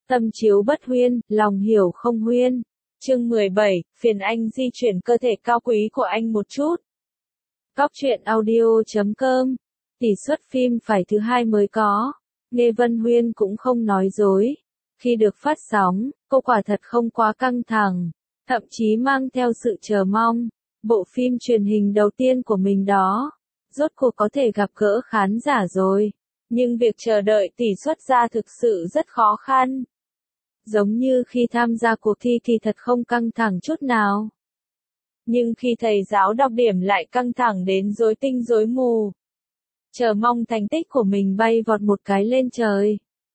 Tâm chiếu bất huyên, lòng hiểu không huyên. Chương 17, phiền anh di chuyển cơ thể cao quý của anh một chút. Cóc truyện audio.com. Tỷ suất phim phải thứ 2 mới có. Nghe Vân Huyên cũng không nói dối. Khi được phát sóng, cô quả thật không quá căng thẳng, thậm chí mang theo sự chờ mong. Bộ phim truyền hình đầu tiên của mình đó, rốt cuộc có thể gặp gỡ khán giả rồi. Nhưng việc chờ đợi tỷ suất ra thực sự rất khó khăn. Giống như khi tham gia cuộc thi thì thật không căng thẳng chút nào. Nhưng khi thầy giáo đọc điểm lại căng thẳng đến rối tinh rối mù. Chờ mong thành tích của mình bay vọt một cái lên trời.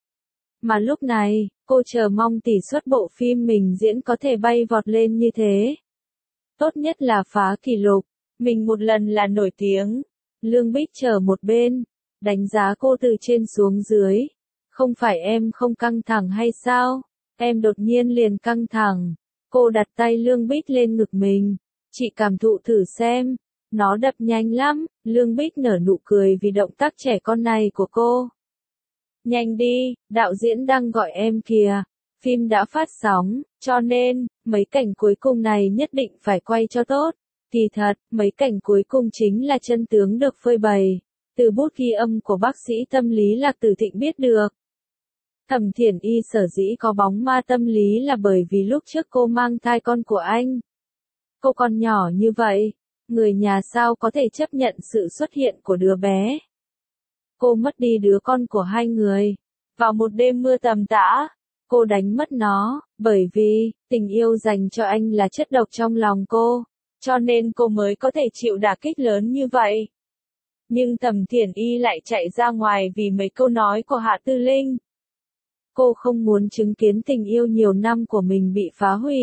Mà lúc này, cô chờ mong tỷ suất bộ phim mình diễn có thể bay vọt lên như thế. Tốt nhất là phá kỷ lục, mình một lần là nổi tiếng. Lương Bích chờ một bên, đánh giá cô từ trên xuống dưới. Không phải em không căng thẳng hay sao? Em đột nhiên liền căng thẳng. Cô đặt tay Lương Bích lên ngực mình. Chị cảm thụ thử xem. Nó đập nhanh lắm. Lương Bích nở nụ cười vì động tác trẻ con này của cô. Nhanh đi, đạo diễn đang gọi em kìa. Phim đã phát sóng, cho nên, mấy cảnh cuối cùng này nhất định phải quay cho tốt. Kỳ thật, mấy cảnh cuối cùng chính là chân tướng được phơi bày. Từ bút ghi âm của bác sĩ tâm lý Lạc Tử Thịnh biết được. Thẩm Thiển Y sở dĩ có bóng ma tâm lý là bởi vì lúc trước cô mang thai con của anh. Cô còn nhỏ như vậy, người nhà sao có thể chấp nhận sự xuất hiện của đứa bé. Cô mất đi đứa con của hai người. Vào một đêm mưa tầm tã, cô đánh mất nó, bởi vì, tình yêu dành cho anh là chất độc trong lòng cô, cho nên cô mới có thể chịu đả kích lớn như vậy. Nhưng Thẩm Thiển Y lại chạy ra ngoài vì mấy câu nói của Hạ Tư Linh. Cô không muốn chứng kiến tình yêu nhiều năm của mình bị phá hủy.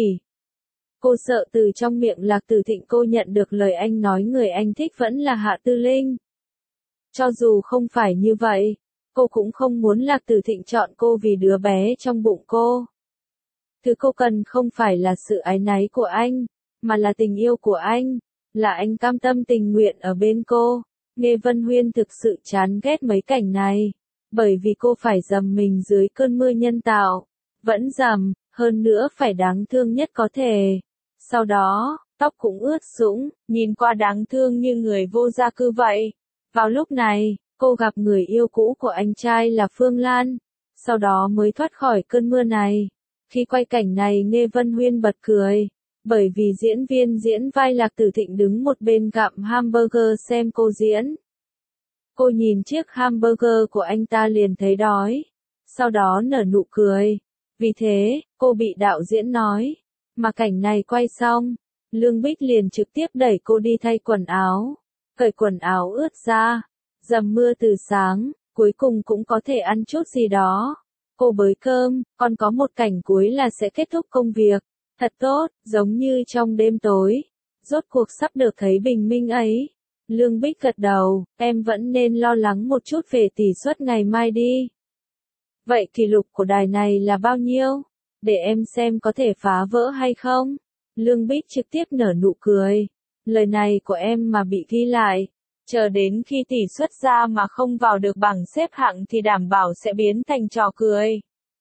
Cô sợ từ trong miệng Lạc Tử Thịnh cô nhận được lời anh nói người anh thích vẫn là Hạ Tư Linh. Cho dù không phải như vậy, cô cũng không muốn Lạc Tử Thịnh chọn cô vì đứa bé trong bụng cô. Thứ cô cần không phải là sự áy náy của anh, mà là tình yêu của anh, là anh cam tâm tình nguyện ở bên cô. Nghe Vân Huyên thực sự chán ghét mấy cảnh này, bởi vì cô phải dầm mình dưới cơn mưa nhân tạo, vẫn dầm, hơn nữa phải đáng thương nhất có thể. Sau đó, tóc cũng ướt sũng, nhìn qua đáng thương như người vô gia cư vậy. Vào lúc này, cô gặp người yêu cũ của anh trai là Phương Lan, sau đó mới thoát khỏi cơn mưa này. Khi quay cảnh này Nghe Vân Huyên bật cười, bởi vì diễn viên diễn vai Lạc Tử Thịnh đứng một bên gặm hamburger xem cô diễn. Cô nhìn chiếc hamburger của anh ta liền thấy đói, sau đó nở nụ cười. Vì thế, cô bị đạo diễn nói, mà cảnh này quay xong, Lương Bích liền trực tiếp đẩy cô đi thay quần áo, cởi quần áo ướt ra, dầm mưa từ sáng, cuối cùng cũng có thể ăn chút gì đó. Cô bới cơm, còn có một cảnh cuối là sẽ kết thúc công việc. Thật tốt, giống như trong đêm tối. Rốt cuộc sắp được thấy bình minh ấy. Lương Bích gật đầu, em vẫn nên lo lắng một chút về tỷ suất ngày mai đi. Vậy kỷ lục của đài này là bao nhiêu? Để em xem có thể phá vỡ hay không? Lương Bích trực tiếp nở nụ cười. Lời này của em mà bị ghi lại. Chờ đến khi tỷ suất ra mà không vào được bảng xếp hạng thì đảm bảo sẽ biến thành trò cười.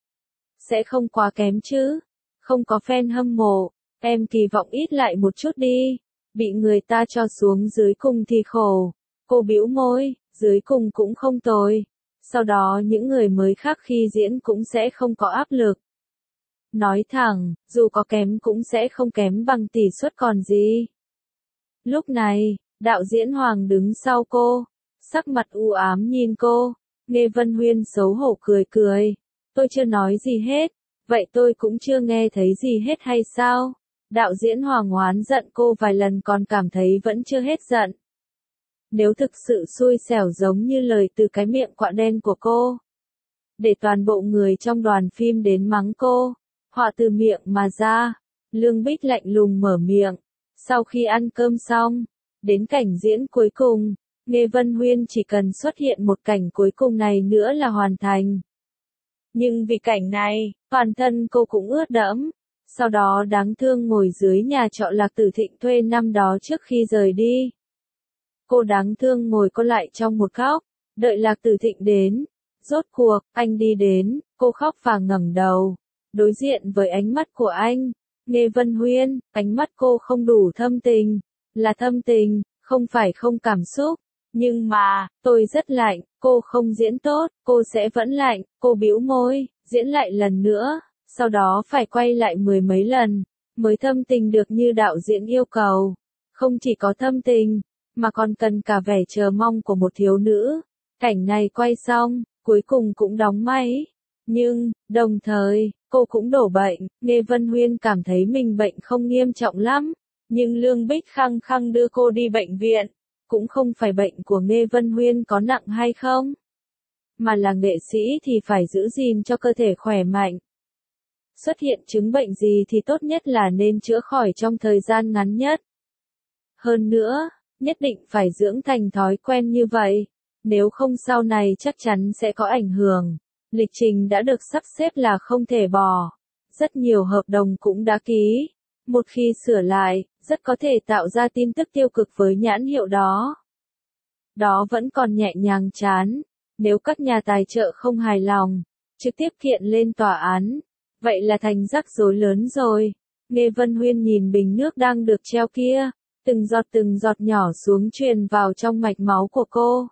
Sẽ không quá kém chứ? Không có fan hâm mộ, em kỳ vọng ít lại một chút đi. Bị người ta cho xuống dưới cùng thì khổ. Cô bĩu môi, dưới cùng cũng không tồi. Sau đó những người mới khác khi diễn cũng sẽ không có áp lực. Nói thẳng, dù có kém cũng sẽ không kém bằng tỷ suất còn gì. Lúc này, đạo diễn Hoàng đứng sau cô, sắc mặt u ám nhìn cô. Nghe Vân Huyên xấu hổ cười cười. Tôi chưa nói gì hết, vậy tôi cũng chưa nghe thấy gì hết hay sao? Đạo diễn Hoàng oán giận cô vài lần còn cảm thấy vẫn chưa hết giận. Nếu thực sự xui xẻo giống như lời từ cái miệng quạ đen của cô, để toàn bộ người trong đoàn phim đến mắng cô, họa từ miệng mà ra. Lương Bích lạnh lùng mở miệng. Sau khi ăn cơm xong, đến cảnh diễn cuối cùng, Nghe Vân Huyên chỉ cần xuất hiện một cảnh cuối cùng này nữa là hoàn thành. Nhưng vì cảnh này, toàn thân cô cũng ướt đẫm. Sau đó đáng thương ngồi dưới nhà trọ Lạc Tử Thịnh thuê năm đó trước khi rời đi. Cô đáng thương ngồi co lại trong một góc, đợi Lạc Tử Thịnh đến. Rốt cuộc, anh đi đến, Cô khóc và ngẩng đầu, đối diện với ánh mắt của anh. Nghe Vân Huyên, ánh mắt cô không đủ thâm tình, là thâm tình, không phải không cảm xúc. Nhưng mà, tôi rất lạnh, cô không diễn tốt, cô sẽ vẫn lạnh, cô bĩu môi, diễn lại lần nữa, sau đó phải quay lại mười mấy lần, mới thâm tình được như đạo diễn yêu cầu. Không chỉ có thâm tình, mà còn cần cả vẻ chờ mong của một thiếu nữ. Cảnh này quay xong, cuối cùng cũng đóng máy. Nhưng, đồng thời, cô cũng đổ bệnh, Nghe Vân Huyên cảm thấy mình bệnh không nghiêm trọng lắm. Nhưng Lương Bích khăng khăng đưa cô đi bệnh viện. Cũng không phải bệnh của Nghe Vân Huyên có nặng hay không, mà là nghệ sĩ thì phải giữ gìn cho cơ thể khỏe mạnh. Xuất hiện chứng bệnh gì thì tốt nhất là nên chữa khỏi trong thời gian ngắn nhất. Hơn nữa, nhất định phải dưỡng thành thói quen như vậy, nếu không sau này chắc chắn sẽ có ảnh hưởng. Lịch trình đã được sắp xếp là không thể bỏ. Rất nhiều hợp đồng cũng đã ký. Một khi sửa lại, rất có thể tạo ra tin tức tiêu cực với nhãn hiệu đó. Đó vẫn còn nhẹ nhàng chán. Nếu các nhà tài trợ không hài lòng, trực tiếp kiện lên tòa án, vậy là thành rắc rối lớn rồi. Nghe Vân Huyên nhìn bình nước đang được treo kia, từng giọt nhỏ xuống truyền vào trong mạch máu của cô.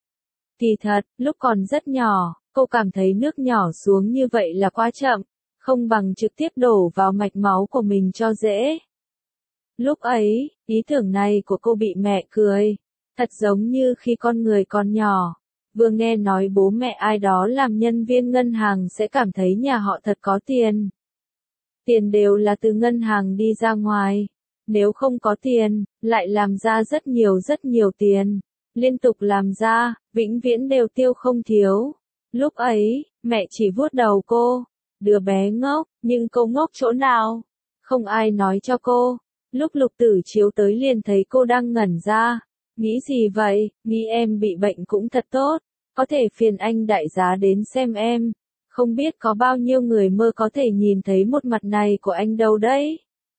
Kỳ thật, lúc còn rất nhỏ, cô cảm thấy nước nhỏ xuống như vậy là quá chậm, không bằng trực tiếp đổ vào mạch máu của mình cho dễ. Lúc ấy, ý tưởng này của cô bị mẹ cười. Thật giống như khi con người còn nhỏ, vừa nghe nói bố mẹ ai đó làm nhân viên ngân hàng sẽ cảm thấy nhà họ thật có tiền. Tiền đều là từ ngân hàng đi ra ngoài. Nếu không có tiền, lại làm ra rất nhiều tiền. Liên tục làm ra, vĩnh viễn đều tiêu không thiếu. Lúc ấy, mẹ chỉ vuốt đầu cô. Đứa bé ngốc, nhưng cô ngốc chỗ nào? Không ai nói cho cô. Lúc Lục Tử Chiếu tới liền thấy cô đang ngẩn ra. Nghĩ gì vậy, nghĩ em bị bệnh cũng thật tốt. Có thể phiền anh đại giá đến xem em. Không biết có bao nhiêu người mơ có thể nhìn thấy một mặt này của anh đâu đấy.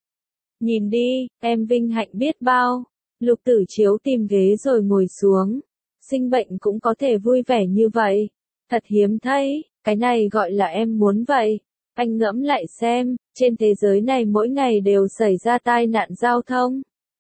Nhìn đi, em vinh hạnh biết bao. Lục Tử Chiếu tìm ghế rồi ngồi xuống. Sinh bệnh cũng có thể vui vẻ như vậy. Thật hiếm thấy, cái này gọi là em muốn vậy. Anh ngẫm lại xem, trên thế giới này mỗi ngày đều xảy ra tai nạn giao thông.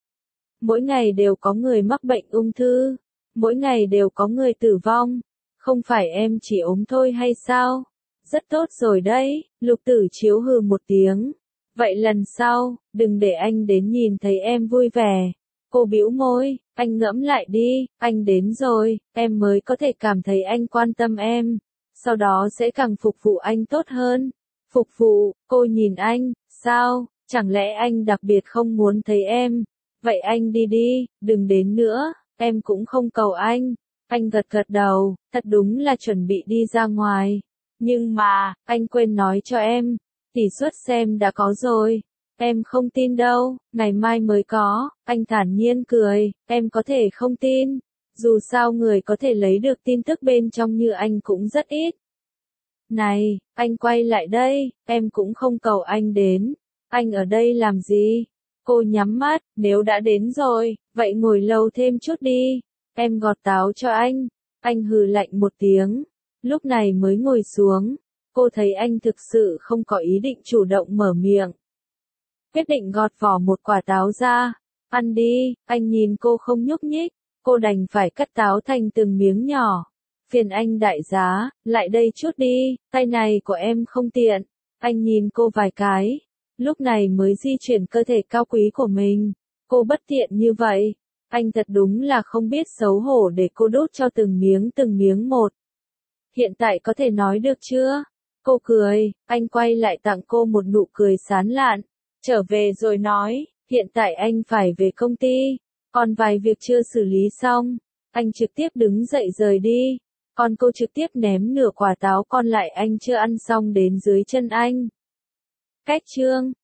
Mỗi ngày đều có người mắc bệnh ung thư. Mỗi ngày đều có người tử vong. Không phải em chỉ ốm thôi hay sao? Rất tốt rồi đấy, Lục Tử Chiếu hừ một tiếng. Vậy lần sau, đừng để anh đến nhìn thấy em vui vẻ. Cô bĩu môi, anh ngẫm lại đi, anh đến rồi, em mới có thể cảm thấy anh quan tâm em. Sau đó sẽ càng phục vụ anh tốt hơn. Phục vụ, cô nhìn anh, sao, chẳng lẽ anh đặc biệt không muốn thấy em? Vậy anh đi đi, đừng đến nữa, em cũng không cầu anh. Anh gật gật đầu, thật đúng là chuẩn bị đi ra ngoài. Nhưng mà, anh quên nói cho em, tỷ suất xem đã có rồi. Em không tin đâu, ngày mai mới có, anh thản nhiên cười, em có thể không tin. Dù sao người có thể lấy được tin tức bên trong như anh cũng rất ít. Này, anh quay lại đây, em cũng không cầu anh đến. Anh ở đây làm gì? Cô nhắm mắt, nếu đã đến rồi, vậy ngồi lâu thêm chút đi. Em gọt táo cho anh. Anh hừ lạnh một tiếng. Lúc này mới ngồi xuống. Cô thấy anh thực sự không có ý định chủ động mở miệng. Quyết định gọt vỏ một quả táo ra. Ăn đi, anh nhìn cô không nhúc nhích. Cô đành phải cắt táo thành từng miếng nhỏ. Phiền anh đại giá, lại đây chút đi, tay này của em không tiện. Anh nhìn cô vài cái. Lúc này mới di chuyển cơ thể cao quý của mình. Cô bất tiện như vậy. Anh thật đúng là không biết xấu hổ để cô đốt cho từng miếng một. Hiện tại có thể nói được chưa? Cô cười, anh quay lại tặng cô một nụ cười sán lạn. Trở về rồi nói, hiện tại anh phải về công ty. Còn vài việc chưa xử lý xong. Anh trực tiếp đứng dậy rời đi. Còn cô trực tiếp ném nửa quả táo còn lại anh chưa ăn xong đến dưới chân anh. Cách chương